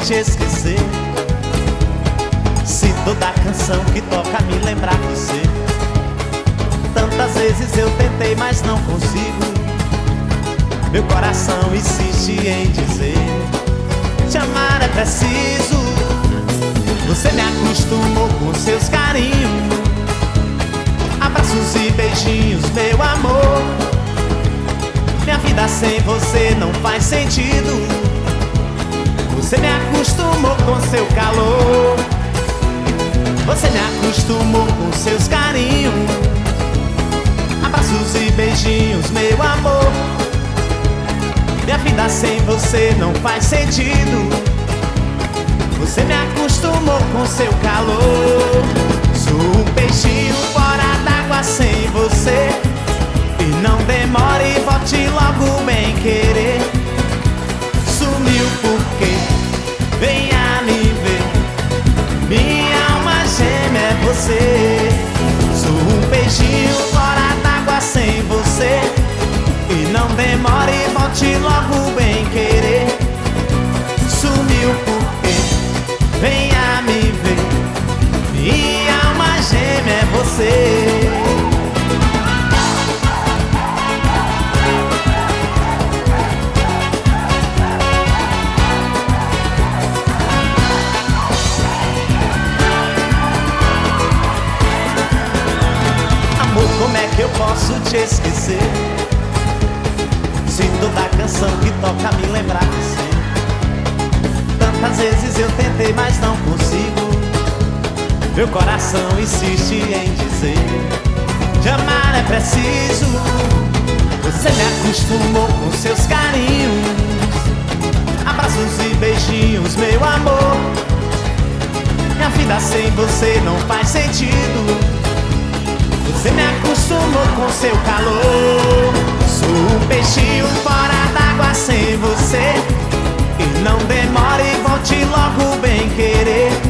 te esquecer. Se toda canção que toca me lembrar você. Tantas vezes eu tentei, mas não consigo. Meu coração insiste em dizer: te amar é preciso. Você me acostumou com seus carinhos, abraços e beijinhos, meu amor. Minha vida sem você não faz sentido. Você me acostumou com seu calor. Você me acostumou com seus carinhos, abraços e beijinhos, meu amor. Minha vida sem você não faz sentido. Você me acostumou com seu calor. Sou um peixinho fora d'água sem você. E não demore, volte logo bem querer. Sumiu porque venha me ver. Minha alma gêmea é você. Sou um peixinho fora d'água sem você. E não demore, volte logo bem querer. Sumiu porque venha me ver. Minha alma gêmea é você. Amor, como é que eu posso te esquecer? Se toda canção que toca me lembrar você. Tantas vezes eu tentei, mas não consigo. Meu coração insiste em dizer: te amar é preciso. Você me acostumou com seus carinhos, abraços e beijinhos, meu amor. Minha vida sem você não faz sentido. Você me acostumou com seu calor. Sou um peixinho fora d'água sem você. E não demore, volte logo bem querer.